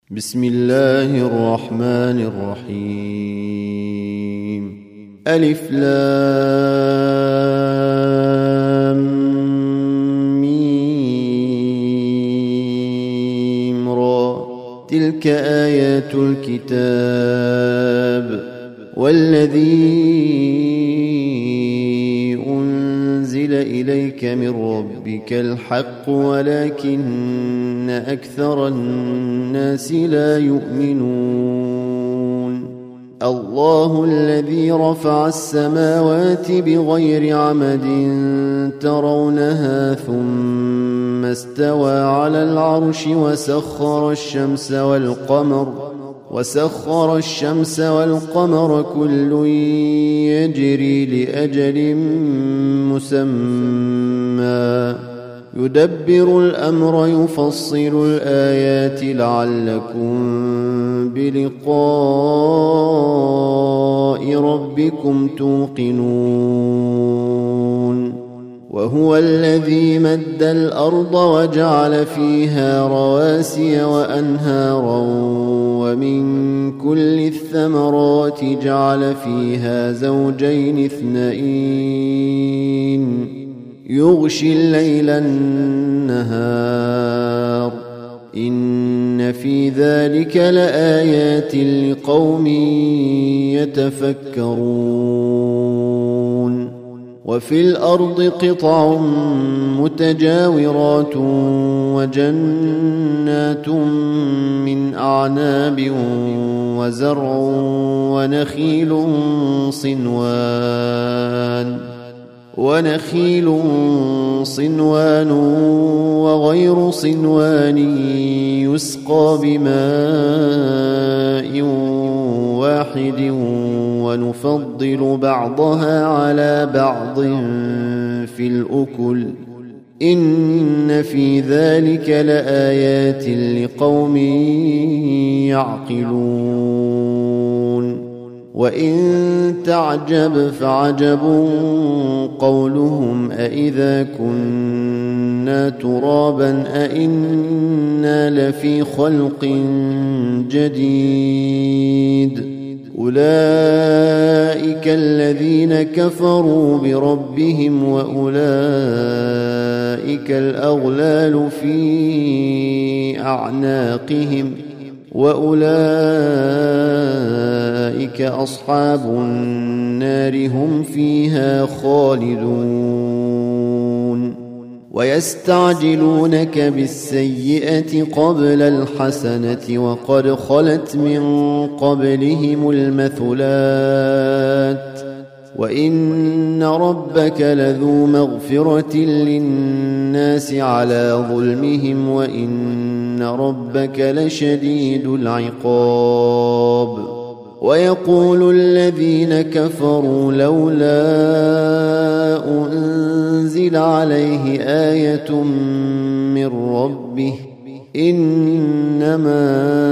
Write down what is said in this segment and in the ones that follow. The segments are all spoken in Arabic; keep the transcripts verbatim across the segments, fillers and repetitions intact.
بسم الله الرحمن الرحيم. ألف لام ميم را. تلك آيات الكتاب والذي أنزل إليك من ربك الحق ولكن أكثر الناس لا يؤمنون. الله الذي رفع السماوات بغير عمد ترونها ثم استوى على العرش وسخر الشمس والقمر وسخر الشمس والقمر كل يجري لأجل مسمى يدبر الأمر يفصل الآيات لعلكم بلقاء ربكم توقنون. وهو الذي مد الأرض وجعل فيها رواسي وأنهارا ومن كل الثمرات جعل فيها زوجين اثنين يغشي الليل النهار إن في ذلك لآيات لقوم يتفكرون. وفي الأرض قطع متجاورات وجنات من أعناب وزرع ونخيل صنوان ونخيل صنوان وغير صنوان يسقى بماء واحد ونفضل بعضها على بعض في الأكل إن في ذلك لآيات لقوم يعقلون. وإن تعجب فعجب قولهم أإذا كنا ترابا أإنا لفي خلق جديد أولئك الذين كفروا بربهم وأولئك الأغلال في أعناقهم وأولئك أصحاب النار هم فيها خالدون. ويستعجلونك بالسيئة قبل الحسنة وقد خلت من قبلهم المثلات وإن ربك لذو مغفرة للناس على ظلمهم وإن ربك لشديد العقاب. ويقول الذين كفروا لولا أنزل عليه آية من ربه إنما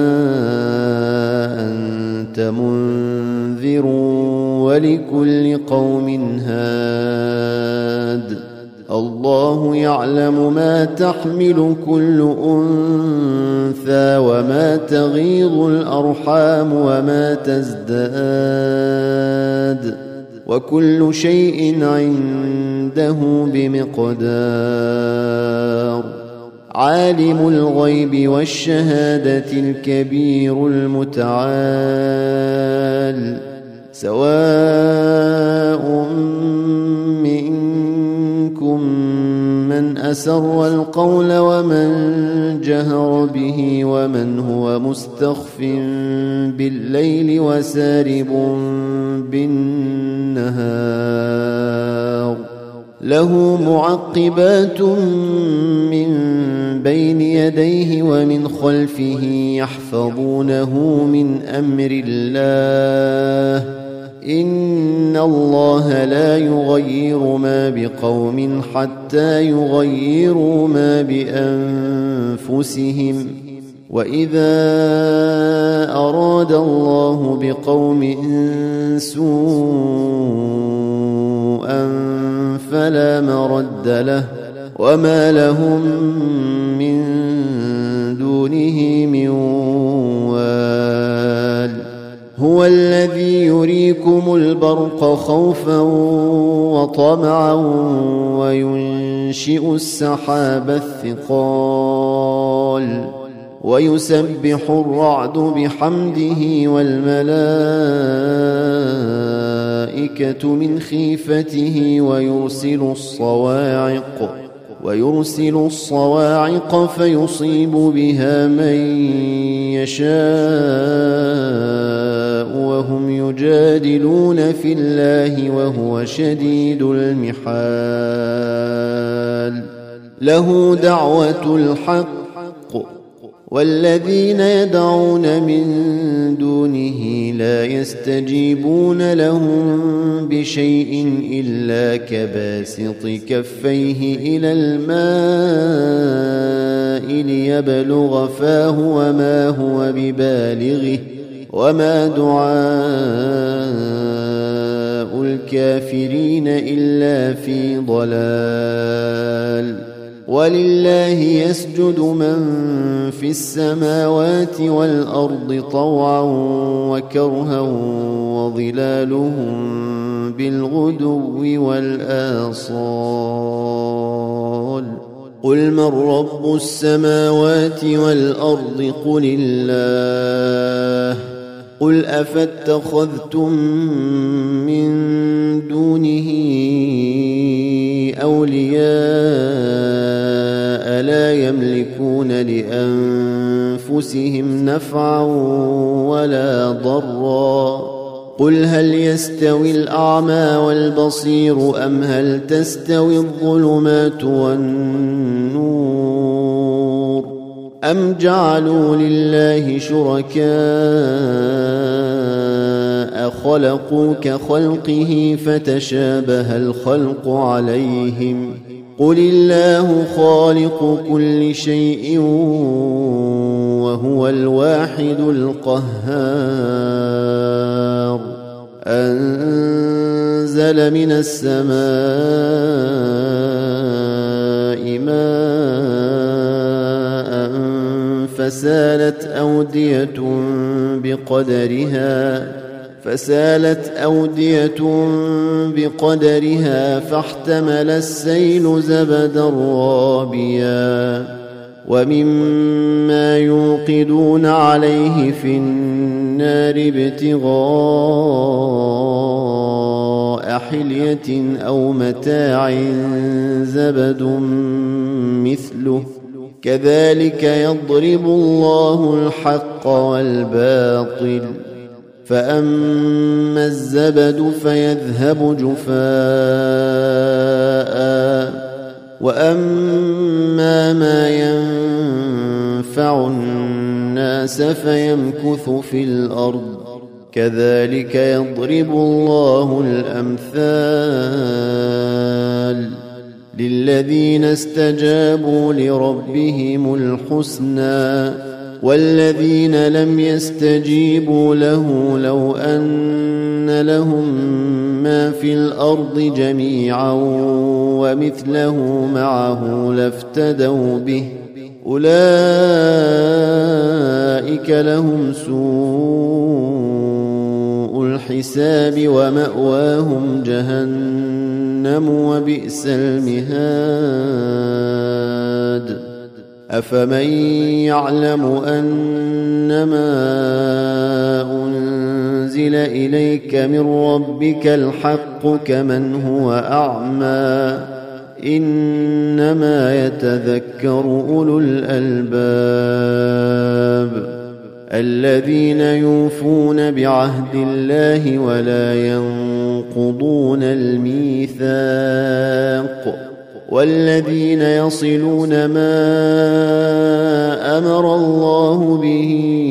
أنت منذر ولكل قوم هاد. الله يعلم ما تحمل كل أنثى وما تغيض الأرحام وما تزداد وكل شيء عنده بمقدار. عالم الغيب والشهادة الكبير المتعال سواء منكم من أسر القول ومن جهر به ومن هو مستخف بالليل وسارب بالنهار له معقبات من بين يديه ومن خلفه يحفظونه من أمر الله إن الله لا يغير ما بقوم حتى يغيروا ما بأنفسهم وإذا أراد الله بقوم سوءا فلا مرد له وما لهم من دونه من هو الذي يريكم البرق خوفا وطمعا وينشئ السحاب الثقال ويسبح الرعد بحمده والملائكة من خيفته ويرسل الصواعق ويرسل الصواعق فيصيب بها من يشاء وهم يجادلون في الله وهو شديد المحال له دعوة الحق والذين يدعون من دونه لا يستجيبون لهم بشيء إلا كباسط كفيه إلى الماء ليبلغ فاه وما هو ببالغه وما دعاء الكافرين إلا في ضلال ولله يسجد من في السماوات والأرض طوعا وكرها وظلالهم بالغدو والآصال قل من رب السماوات والأرض قل الله قل أفاتخذتم من دونه أولياء لا يملكون لأنفسهم نفعا ولا ضرا قل هل يستوي الأعمى والبصير أم هل تستوي الظلمات والنور أم جعلوا لله شركاء خلقوا كخلقه فتشابه الخلق عليهم قل الله خالق كل شيء وهو الواحد القهار أنزل من السماء ماء فسالت أودية بقدرها فسالت أودية بقدرها فاحتمل السيل زبدا رابيا ومما يوقدون عليه في النار ابتغاء حلية أو متاع زبد مثله كذلك يضرب الله الحق والباطل فأما الزبد فيذهب جفاء وأما ما ينفع الناس فيمكث في الأرض كذلك يضرب الله الأمثال للذين استجابوا لربهم الحسنى والذين لم يستجيبوا له لو أن لهم ما في الأرض جميعا ومثله معه لافتدوا به أولئك لهم سوء الحساب ومأواهم جهنم وبئس المهاد أفمن يعلم أنما أنزل إليك من ربك الحق كمن هو أعمى إنما يتذكر أولو الألباب الذين يوفون بعهد الله ولا ينقضون الميثاق والذين يصلون ما أمر الله به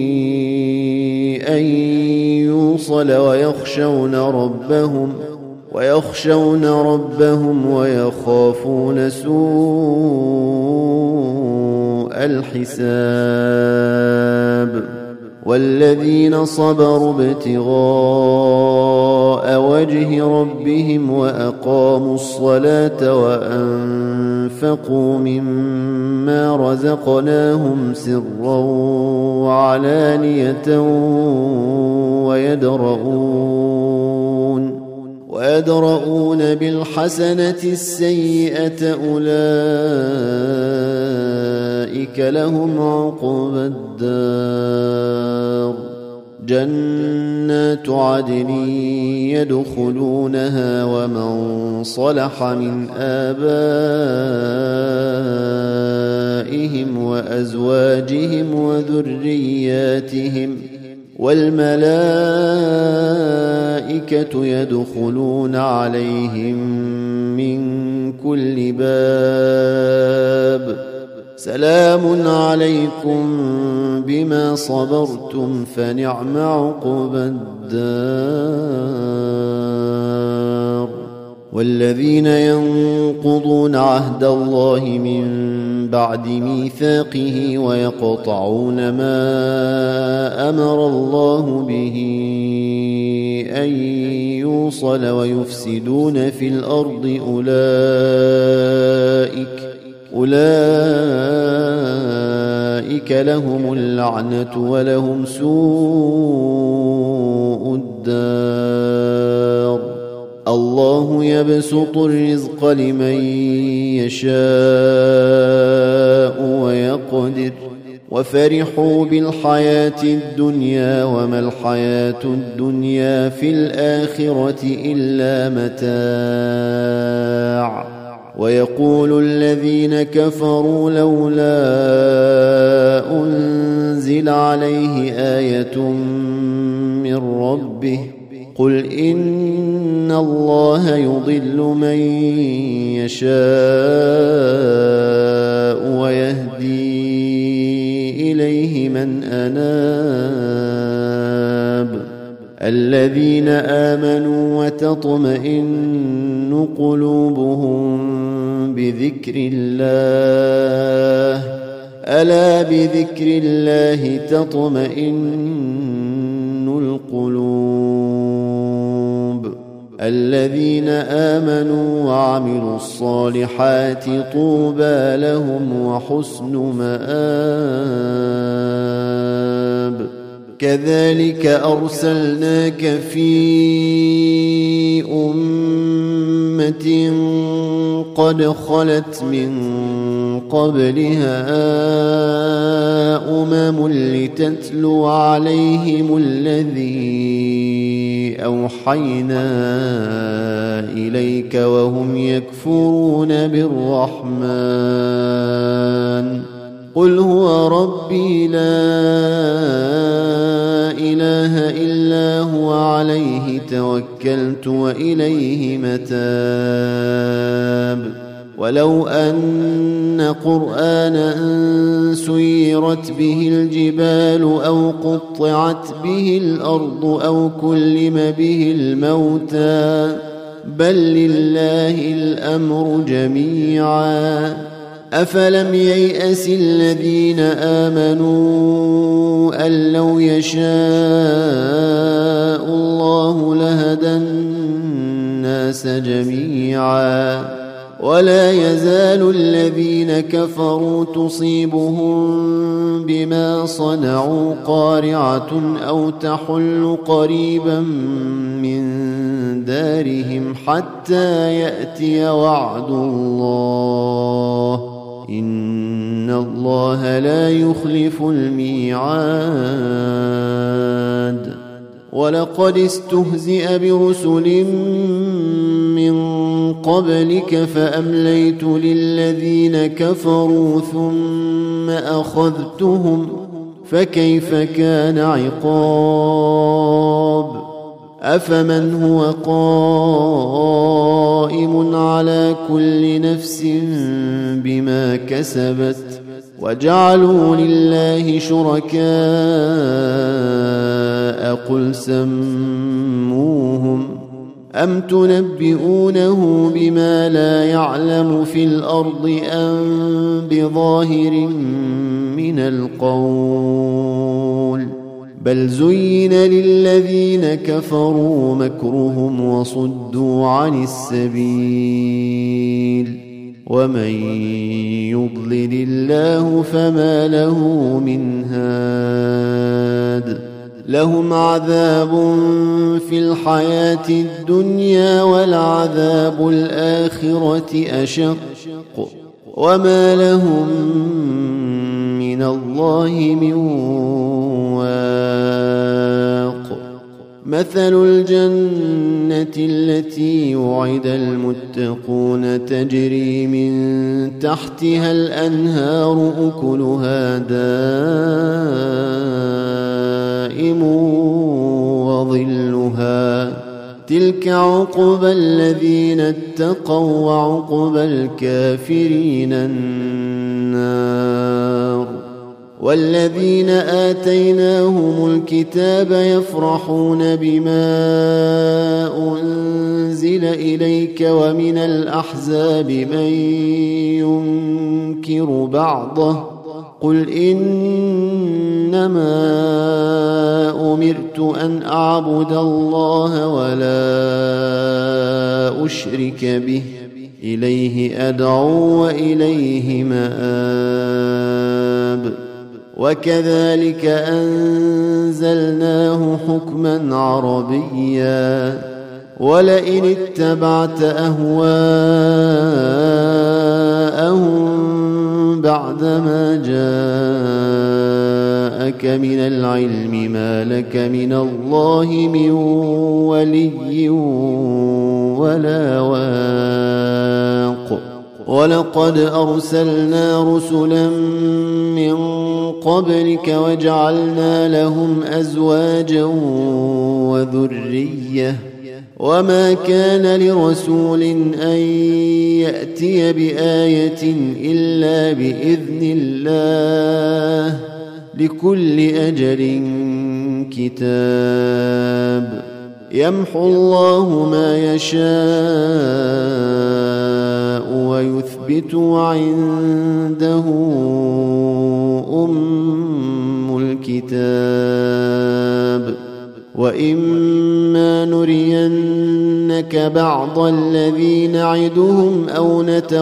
أن يوصل ويخشون ربهم ويخشون ربهم ويخافون سوء الحساب والذين صبروا ابتغاء ابتغاء وجه ربهم وأقاموا الصلاة وأنفقوا مما رزقناهم سرا وعلانية ويدرؤون ويدرؤون بالحسنة السيئة أولئك لهم عقبى الدار جنات عدن يدخلونها ومن صلح من آبائهم وأزواجهم وذرياتهم والملائكة يدخلون عليهم من كل باب سلام عليكم بما صبرتم فنعم عقبى الدار والذين ينقضون عهد الله من بعد ميثاقه ويقطعون ما أمر الله به أن يوصل ويفسدون في الأرض أولئك أولئك لهم اللعنة ولهم سوء الدار الله يبسط الرزق لمن يشاء ويقدر وفرحوا بالحياة الدنيا وما الحياة الدنيا في الآخرة إلا متاع ويقول الذين كفروا لولا أنزل عليه آية من ربه قل إن الله يضل من يشاء ويهدي إليه من أناب الذين آمنوا وتطمئن قلوبهم بذكر الله ألا بذكر الله تطمئن القلوب الذين آمنوا وعملوا الصالحات طوبى لهم وحسن مآب كذلك أرسلناك في أمة قد خلت من قبلها أمم لتتلو عليهم الذي أوحينا إليك وهم يكفرون بالرحمن قل هو ربي لا إله إلا هو عليه توكلت وإليه متاب ولو أن قرآنا سيرت به الجبال أو قطعت به الأرض أو كلم به الموتى بل لله الأمر جميعا أفلم ييأس الذين آمنوا أن لو يشاء الله لهدى الناس جميعا ولا يزال الذين كفروا تصيبهم بما صنعوا قارعة أو تحل قريبا من دارهم حتى يأتي وعد الله إن الله لا يخلف الميعاد ولقد استهزئ برسل من قبلك فأمليت للذين كفروا ثم أخذتهم فكيف كان عقاب أفمن هو قائم على كل نفس بما كسبت وجعلوا لله شركاء قل سموهم أم تنبئونه بما لا يعلم في الأرض أم بظاهر من القول بل زين للذين كفروا مكرهم وصدوا عن السبيل ومن يضلل الله فما له من هاد لهم عذاب في الحياة الدنيا ولعذاب الآخرة أشق وما لهم من الله من واق مثل الجنة التي وعد المتقون تجري من تحتها الأنهار أكلها دائم وظلها تلك عقبى الذين اتقوا وعقبى الكافرين النار والذين آتيناهم الكتاب يفرحون بما أنزل إليك ومن الأحزاب من ينكر بعضه قل إنما أمرت أن أعبد الله ولا أشرك به إليه أدعو وإليه مآب وكذلك أنزلناه حكما عربيا ولئن اتبعت أهواءهم بعدما جاءك من العلم ما لك من الله من ولي ولا واق ولقد أرسلنا رسلا من قبلك وجعلنا لهم أزواجا وذرية وما كان لرسول أن يأتي بآية إلا بإذن الله لكل أجل كتاب يمحو الله ما يشاء ويثبت وعنده أم الكتاب وإما نرينك بعض الذي نعدهم أو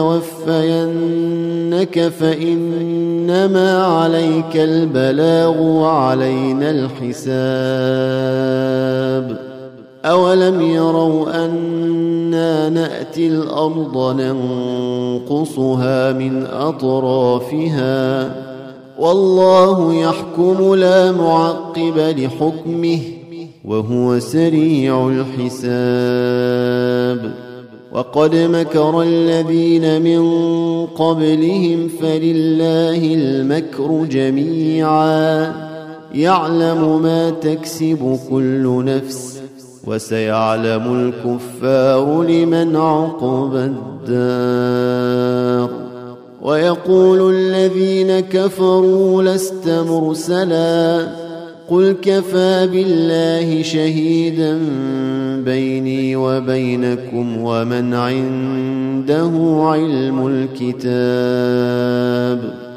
نتوفينك فإنما عليك البلاغ وعلينا الحساب أولم يروا أنا نأتي الأرض ننقصها من أطرافها والله يحكم لا معقب لحكمه وهو سريع الحساب وقد مكر الذين من قبلهم فلله المكر جميعا يعلم ما تكسب كل نفس وسيعلم الكفار لمن عقبى الدار ويقول الذين كفروا لست مرسلا قل كفى بالله شهيدا بيني وبينكم ومن عنده علم الكتاب